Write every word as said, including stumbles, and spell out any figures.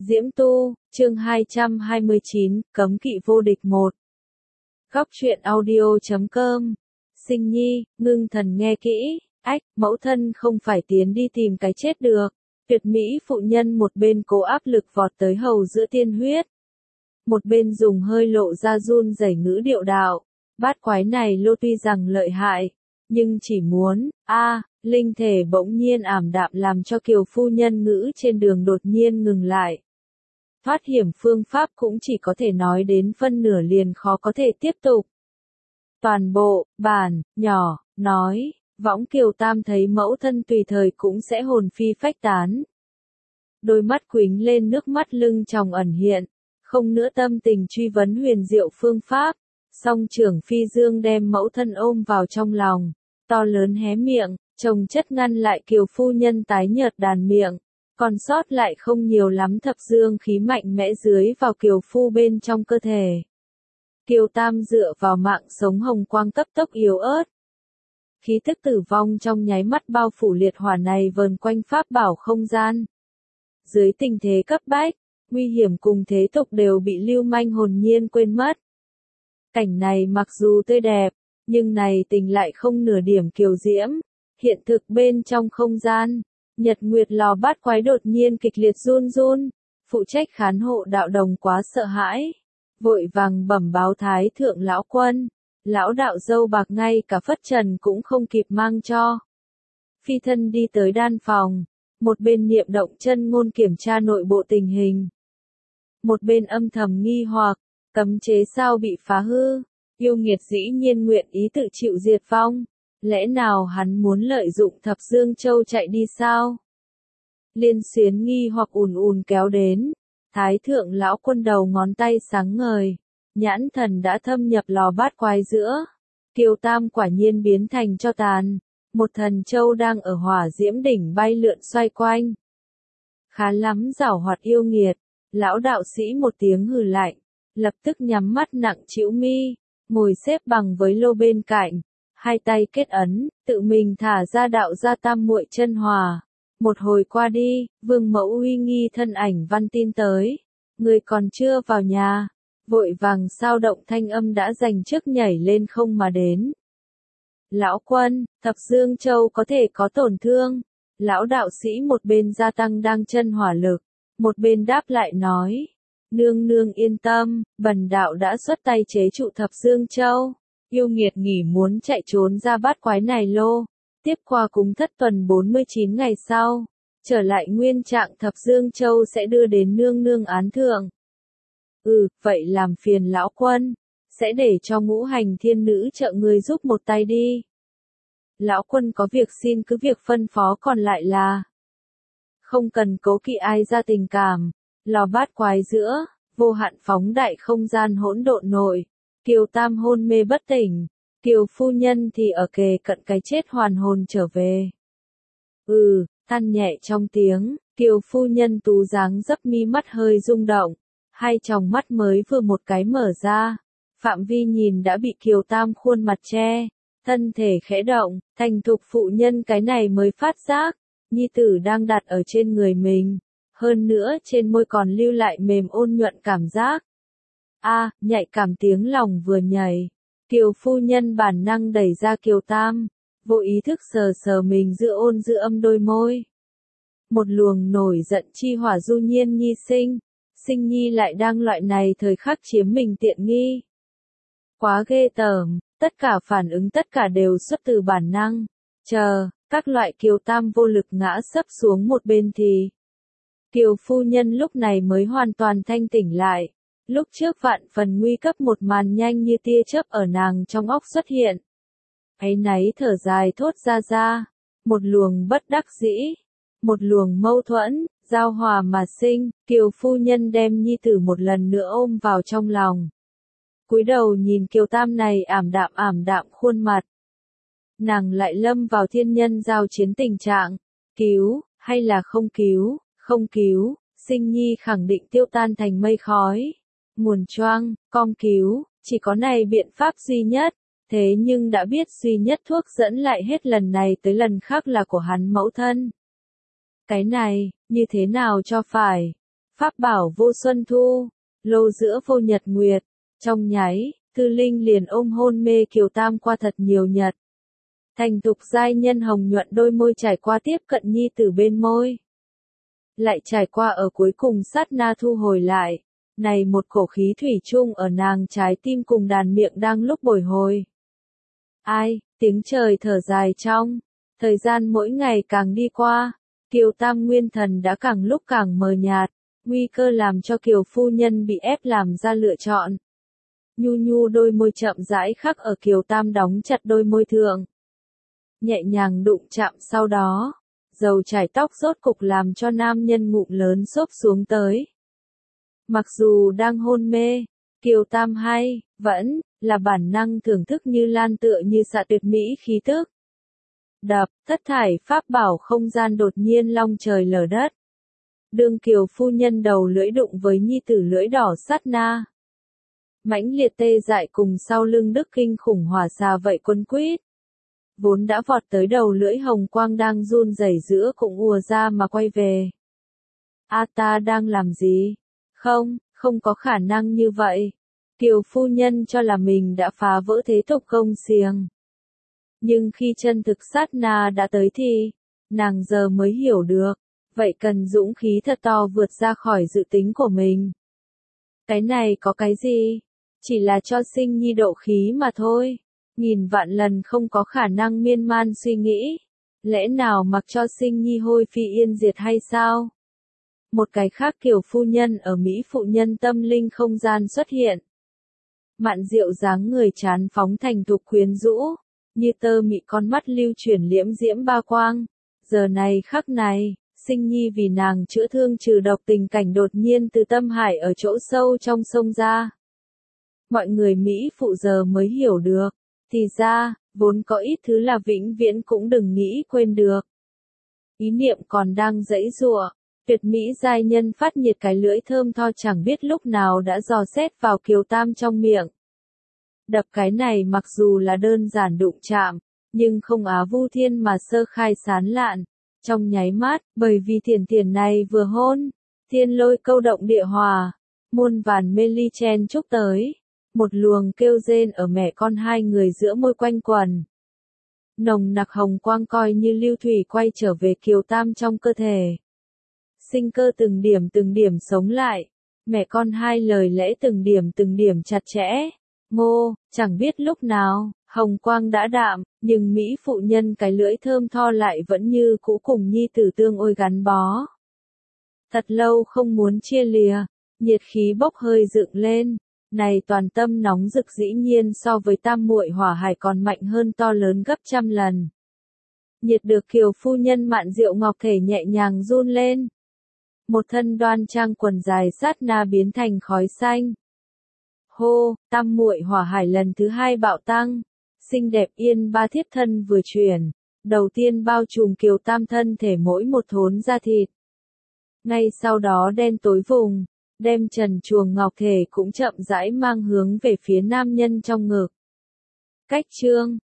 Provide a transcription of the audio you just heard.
Diễm Tu, chương hai trăm hai mươi chín, Cấm kỵ vô địch một. Góc truyện audio chấm com. Sinh Nhi, ngưng thần nghe kỹ, ách, mẫu thân không phải tiến đi tìm cái chết được. Tuyệt mỹ phụ nhân một bên cố áp lực vọt tới hầu giữa tiên huyết. Một bên dùng hơi lộ ra run rẩy ngữ điệu đạo. Bát quái này lô tuy rằng lợi hại, nhưng chỉ muốn, a linh thể bỗng nhiên ảm đạm làm cho Kiều phu nhân ngữ trên đường đột nhiên ngừng lại. Thoát hiểm phương pháp cũng chỉ có thể nói đến phân nửa liền khó có thể tiếp tục. Toàn bộ, bản, nhỏ, nói, võng Kiều Tam thấy mẫu thân tùy thời cũng sẽ hồn phi phách tán. Đôi mắt quính lên nước mắt lưng tròng ẩn hiện, không nữa tâm tình truy vấn huyền diệu phương pháp. Song trưởng phi dương đem mẫu thân ôm vào trong lòng, to lớn hé miệng, chồng chất ngăn lại Kiều phu nhân tái nhợt đàn miệng. Còn sót lại không nhiều lắm thập dương khí mạnh mẽ dưới vào Kiều phu bên trong cơ thể. Kiều Tam dựa vào mạng sống hồng quang cấp tốc yếu ớt. Khí tức tử vong trong nháy mắt bao phủ liệt hỏa này vờn quanh pháp bảo không gian. Dưới tình thế cấp bách, nguy hiểm cùng thế tục đều bị lưu manh hồn nhiên quên mất. Cảnh này mặc dù tươi đẹp, nhưng này tình lại không nửa điểm kiều diễm. Hiện thực bên trong không gian. Nhật Nguyệt lò bát quái đột nhiên kịch liệt run run, phụ trách khán hộ đạo đồng quá sợ hãi, vội vàng bẩm báo thái thượng lão quân, lão đạo dâu bạc ngay cả phất trần cũng không kịp mang cho. Phi thân đi tới đan phòng, một bên niệm động chân ngôn kiểm tra nội bộ tình hình, một bên âm thầm nghi hoặc, cấm chế sao bị phá hư, yêu nghiệt dĩ nhiên nguyện ý tự chịu diệt vong. Lẽ nào hắn muốn lợi dụng Thập Dương Châu chạy đi sao? Liên xuyến nghi hoặc ùn ùn kéo đến. Thái thượng lão quân đầu ngón tay sáng ngời. Nhãn thần đã thâm nhập lò bát quái giữa. Kiều Tam quả nhiên biến thành cho tàn. Một thần châu đang ở hỏa diễm đỉnh bay lượn xoay quanh. Khá lắm giảo hoạt yêu nghiệt. Lão đạo sĩ một tiếng hừ lạnh. Lập tức nhắm mắt nặng trĩu mi. Ngồi xếp bằng với lô bên cạnh. Hai tay kết ấn, tự mình thả ra đạo gia tam muội chân hòa. Một hồi qua đi, vương mẫu uy nghi thân ảnh văn tin tới. Người còn chưa vào nhà. Vội vàng sao động thanh âm đã dành trước nhảy lên không mà đến. Lão quân, Thập Dương Châu có thể có tổn thương. Lão đạo sĩ một bên gia tăng đang chân hỏa lực. Một bên đáp lại nói. Nương nương yên tâm, bần đạo đã xuất tay chế trụ Thập Dương Châu. Yêu nghiệt nghỉ muốn chạy trốn ra bát quái này lô. Tiếp qua cúng thất tuần bốn mươi chín ngày sau. Trở lại nguyên trạng Thập Dương Châu sẽ đưa đến nương nương án thượng. Ừ, vậy làm phiền lão quân. Sẽ để cho ngũ hành thiên nữ trợ người giúp một tay đi. Lão quân có việc xin cứ việc phân phó còn lại là. Không cần cố kỵ ai ra tình cảm. Lò bát quái giữa, vô hạn phóng đại không gian hỗn độn nội. Kiều Tam hôn mê bất tỉnh, Kiều phu nhân thì ở kề cận cái chết hoàn hồn trở về. Ừ, than nhẹ trong tiếng, Kiều phu nhân tú dáng dấp mi mắt hơi rung động, hai tròng mắt mới vừa một cái mở ra, phạm vi nhìn đã bị Kiều Tam khuôn mặt che, thân thể khẽ động, thành thục phụ nhân cái này mới phát giác, nhi tử đang đặt ở trên người mình, hơn nữa trên môi còn lưu lại mềm ôn nhuận cảm giác. A, à, nhạy cảm tiếng lòng vừa nhảy. Kiều phu nhân bản năng đẩy ra Kiều Tam, vô ý thức sờ sờ mình giữa ôn giữa âm đôi môi. Một luồng nổi giận chi hỏa du nhiên nhi sinh, sinh nhi lại đang loại này thời khắc chiếm mình tiện nghi. Quá ghê tởm, tất cả phản ứng tất cả đều xuất từ bản năng. Chờ, các loại Kiều Tam vô lực ngã sấp xuống một bên thì. Kiều phu nhân lúc này mới hoàn toàn thanh tỉnh lại. Lúc trước vạn phần nguy cấp một màn nhanh như tia chớp ở nàng trong óc xuất hiện. Áy náy thở dài thốt ra ra. Một luồng bất đắc dĩ. Một luồng mâu thuẫn, giao hòa mà sinh. Kiều phu nhân đem nhi tử một lần nữa ôm vào trong lòng. Cúi đầu nhìn Kiều Tam này ảm đạm ảm đạm khuôn mặt. Nàng lại lâm vào thiên nhân giao chiến tình trạng. Cứu, hay là không cứu, không cứu, sinh nhi khẳng định tiêu tan thành mây khói. Nguồn choang, con cứu, chỉ có này biện pháp duy nhất, thế nhưng đã biết duy nhất thuốc dẫn lại hết lần này tới lần khác là của hắn mẫu thân. Cái này, như thế nào cho phải? Pháp bảo vô xuân thu, lô giữa vô nhật nguyệt, trong nháy, Thư Linh liền ôm hôn mê Kiều Tam qua thật nhiều nhật. Thành thục giai nhân hồng nhuận đôi môi trải qua tiếp cận nhi tử bên môi. Lại trải qua ở cuối cùng sát na thu hồi lại. Này một cổ khí thủy chung ở nàng trái tim cùng đàn miệng đang lúc bồi hồi. Ai, tiếng trời thở dài trong. Thời gian mỗi ngày càng đi qua. Kiều Tam nguyên thần đã càng lúc càng mờ nhạt. Nguy cơ làm cho Kiều phu nhân bị ép làm ra lựa chọn. Nhu nhu đôi môi chậm rãi khắc ở Kiều Tam đóng chặt đôi môi thượng. Nhẹ nhàng đụng chạm sau đó. Dầu chải tóc rốt cục làm cho nam nhân ngụm lớn xốp xuống tới. Mặc dù đang hôn mê, Kiều Tam hay, vẫn, là bản năng thưởng thức như lan tựa như xạ tuyệt mỹ khí tức. Đập, thất thải pháp bảo không gian đột nhiên long trời lở đất. Đương Kiều phu nhân đầu lưỡi đụng với nhi tử lưỡi đỏ sát na. Mãnh liệt tê dại cùng sau lưng đức kinh khủng hỏa xà vậy quấn quýt. Vốn đã vọt tới đầu lưỡi hồng quang đang run rẩy giữa cũng ùa ra mà quay về. A ta đang làm gì? Không, không có khả năng như vậy. Kiều phu nhân cho là mình đã phá vỡ thế tục công xiềng. Nhưng khi chân thực sát na đã tới thì, nàng giờ mới hiểu được, vậy cần dũng khí thật to vượt ra khỏi dự tính của mình. Cái này có cái gì? Chỉ là cho sinh nhi độ khí mà thôi. Nghìn vạn lần không có khả năng miên man suy nghĩ. Lẽ nào mặc cho sinh nhi hôi phi yên diệt hay sao? Một cái khác Kiều phu nhân ở Mỹ phụ nhân tâm linh không gian xuất hiện. Mạn diệu dáng người chán phóng thành thục quyến rũ, như tơ mị con mắt lưu chuyển liễm diễm ba quang. Giờ này khắc này, sinh nhi vì nàng chữa thương trừ độc tình cảnh đột nhiên từ tâm hải ở chỗ sâu trong sông ra. Mọi người Mỹ phụ giờ mới hiểu được, thì ra, vốn có ít thứ là vĩnh viễn cũng đừng nghĩ quên được. Ý niệm còn đang giãy giụa. Tuyệt mỹ giai nhân phát nhiệt cái lưỡi thơm tho chẳng biết lúc nào đã dò xét vào Kiều Tam trong miệng. Đập cái này mặc dù là đơn giản đụng chạm, nhưng không á vu thiên mà sơ khai sán lạn. Trong nháy mắt, bởi vì thiền thiền này vừa hôn, thiên lôi câu động địa hòa, muôn vàn mê ly chen chúc tới. Một luồng kêu rên ở mẹ con hai người giữa môi quanh quần. Nồng nặc hồng quang coi như lưu thủy quay trở về Kiều Tam trong cơ thể. Sinh cơ từng điểm từng điểm sống lại, mẹ con hai lời lẽ từng điểm từng điểm chặt chẽ. Ngô, chẳng biết lúc nào, hồng quang đã đạm, nhưng Mỹ phụ nhân cái lưỡi thơm tho lại vẫn như cũ cùng nhi tử tương ôi gắn bó. Thật lâu không muốn chia lìa, nhiệt khí bốc hơi dựng lên, này toàn tâm nóng rực dĩ nhiên so với tam muội hỏa hải còn mạnh hơn to lớn gấp trăm lần. Nhiệt được Kiều phu nhân mạn diệu ngọc thể nhẹ nhàng run lên. Một thân đoan trang quần dài sát na biến thành khói xanh. Hô, tam muội hỏa hải lần thứ hai bạo tăng, xinh đẹp yên ba thiết thân vừa chuyển, đầu tiên bao trùm Kiều Tam thân thể mỗi một thốn da thịt. Ngay sau đó đen tối vùng, đem trần chuồng ngọc thể cũng chậm rãi mang hướng về phía nam nhân trong ngực. Cách chương